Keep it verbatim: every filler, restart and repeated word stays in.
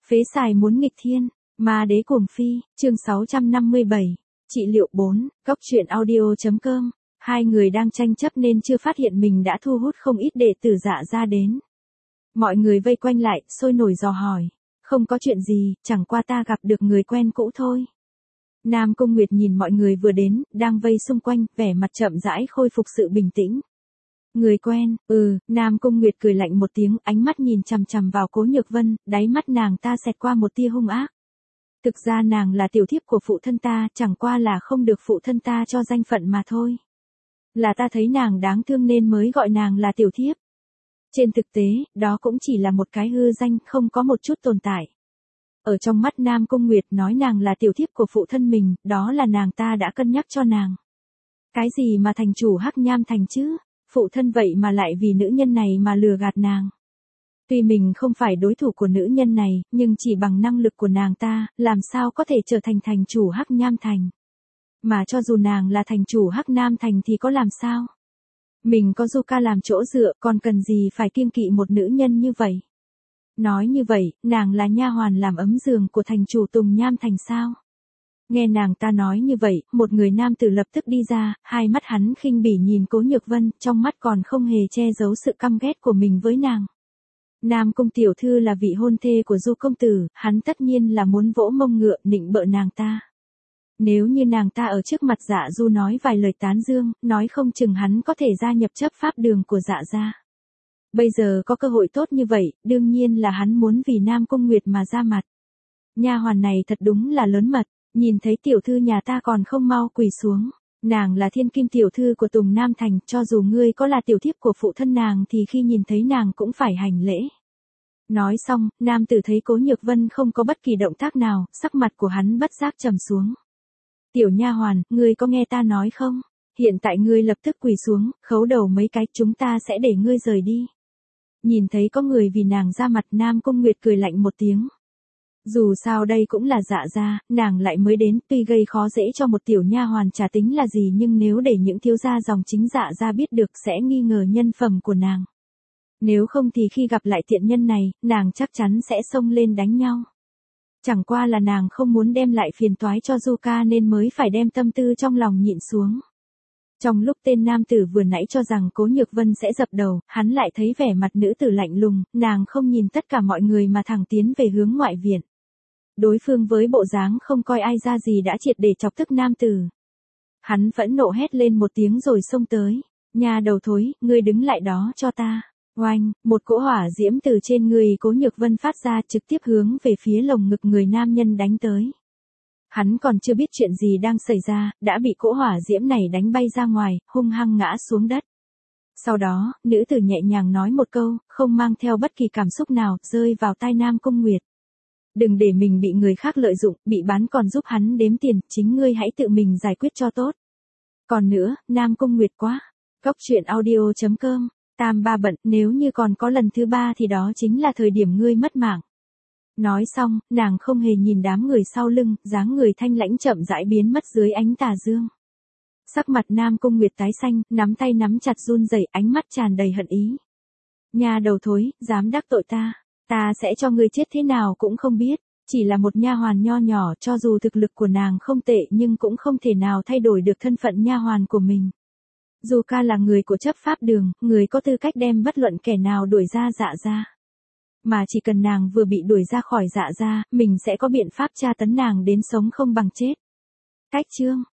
Phế xài muốn nghịch thiên, ma đế cuồng phi, chương sáu trăm năm mươi bảy, trị liệu bốn, góc truyện audio.com. Hai người đang tranh chấp nên chưa phát hiện mình đã thu hút không ít đệ tử Dạ Gia đến. Mọi người vây quanh lại, sôi nổi dò hỏi. Không có chuyện gì, chẳng qua ta gặp được người quen cũ thôi. Nam Cung Nguyệt nhìn mọi người vừa đến, đang vây xung quanh, vẻ mặt chậm rãi khôi phục sự bình tĩnh. Người quen, ừ, Nam Cung Nguyệt cười lạnh một tiếng, ánh mắt nhìn chằm chằm vào Cố Nhược Vân, đáy mắt nàng ta xẹt qua một tia hung ác. Thực ra nàng là tiểu thiếp của phụ thân ta, chẳng qua là không được phụ thân ta cho danh phận mà thôi. Là ta thấy nàng đáng thương nên mới gọi nàng là tiểu thiếp. Trên thực tế, đó cũng chỉ là một cái hư danh, không có một chút tồn tại. Ở trong mắt Nam Cung Nguyệt nói nàng là tiểu thiếp của phụ thân mình, đó là nàng ta đã cân nhắc cho nàng. Cái gì mà thành chủ Hắc Nham Thành chứ? Phụ thân vậy mà lại vì nữ nhân này mà lừa gạt nàng. Tuy mình không phải đối thủ của nữ nhân này, nhưng chỉ bằng năng lực của nàng ta, làm sao có thể trở thành thành chủ Hắc Nham Thành. Mà cho dù nàng là thành chủ Hắc Nam Thành thì có làm sao? Mình có Zuka làm chỗ dựa, còn cần gì phải kiêng kỵ một nữ nhân như vậy? Nói như vậy, nàng là nha hoàn làm ấm giường của thành chủ Tùng Nham Thành sao? Nghe nàng ta nói như vậy, một người nam tử lập tức đi ra, hai mắt hắn khinh bỉ nhìn Cố Nhược Vân, trong mắt còn không hề che giấu sự căm ghét của mình với nàng. Nam Cung tiểu thư là vị hôn thê của Du công tử, hắn tất nhiên là muốn vỗ mông ngựa nịnh bợ nàng ta. Nếu như nàng ta ở trước mặt Dạ Du nói vài lời tán dương, nói không chừng hắn có thể gia nhập chấp pháp đường của Dạ gia. Bây giờ có cơ hội tốt như vậy, đương nhiên là hắn muốn vì Nam Cung Nguyệt mà ra mặt. Nha hoàn này thật đúng là lớn mật, nhìn thấy tiểu thư nhà ta còn không mau quỳ xuống. Nàng là thiên kim tiểu thư của Tùng Nam Thành, cho dù ngươi có là tiểu thiếp của phụ thân nàng thì khi nhìn thấy nàng cũng phải hành lễ. Nói xong, nam tử thấy Cố Nhược Vân không có bất kỳ động tác nào, sắc mặt của hắn bất giác trầm xuống. Tiểu nha hoàn, ngươi có nghe ta nói không? Hiện tại ngươi lập tức quỳ xuống, khấu đầu mấy cái, chúng ta sẽ để ngươi rời đi. Nhìn thấy có người vì nàng ra mặt, Nam Cung Nguyệt cười lạnh một tiếng. Dù sao đây cũng là Dạ gia, nàng lại mới đến, tuy gây khó dễ cho một tiểu nha hoàn chả tính là gì, nhưng nếu để những thiếu gia dòng chính Dạ gia biết được sẽ nghi ngờ nhân phẩm của nàng. Nếu không thì khi gặp lại tiện nhân này, nàng chắc chắn sẽ xông lên đánh nhau. Chẳng qua là nàng không muốn đem lại phiền toái cho Zuka nên mới phải đem tâm tư trong lòng nhịn xuống. Trong lúc tên nam tử vừa nãy cho rằng Cố Nhược Vân sẽ dập đầu, hắn lại thấy vẻ mặt nữ tử lạnh lùng, nàng không nhìn tất cả mọi người mà thẳng tiến về hướng ngoại viện. Đối phương với bộ dáng không coi ai ra gì đã triệt để chọc tức nam tử. Hắn phẫn nộ hét lên một tiếng rồi xông tới. Nhà đầu thối, ngươi đứng lại đó cho ta. Oanh, một cỗ hỏa diễm từ trên người Cố Nhược Vân phát ra trực tiếp hướng về phía lồng ngực người nam nhân đánh tới. Hắn còn chưa biết chuyện gì đang xảy ra, đã bị cỗ hỏa diễm này đánh bay ra ngoài, hung hăng ngã xuống đất. Sau đó, nữ tử nhẹ nhàng nói một câu, không mang theo bất kỳ cảm xúc nào, rơi vào tai Nam Cung Nguyệt. Đừng để mình bị người khác lợi dụng, bị bán còn giúp hắn đếm tiền, chính ngươi hãy tự mình giải quyết cho tốt. Còn nữa, Nam Cung Nguyệt quá. Góc truyện audio.com, tam ba bận, nếu như còn có lần thứ ba thì đó chính là thời điểm ngươi mất mạng. Nói xong, nàng không hề nhìn đám người sau lưng, dáng người thanh lãnh chậm rãi biến mất dưới ánh tà dương. Sắc mặt Nam Cung Nguyệt tái xanh, nắm tay nắm chặt run rẩy, ánh mắt tràn đầy hận ý. Nhà đầu thối, dám đắc tội ta, ta sẽ cho ngươi chết thế nào cũng không biết. Chỉ là một nha hoàn nho nhỏ, cho dù thực lực của nàng không tệ nhưng cũng không thể nào thay đổi được thân phận nha hoàn của mình. Zuka là người của chấp pháp đường, người có tư cách đem bất luận kẻ nào đuổi ra Dạ gia. Mà chỉ cần nàng vừa bị đuổi ra khỏi Dạ gia, mình sẽ có biện pháp tra tấn nàng đến sống không bằng chết. Cách chương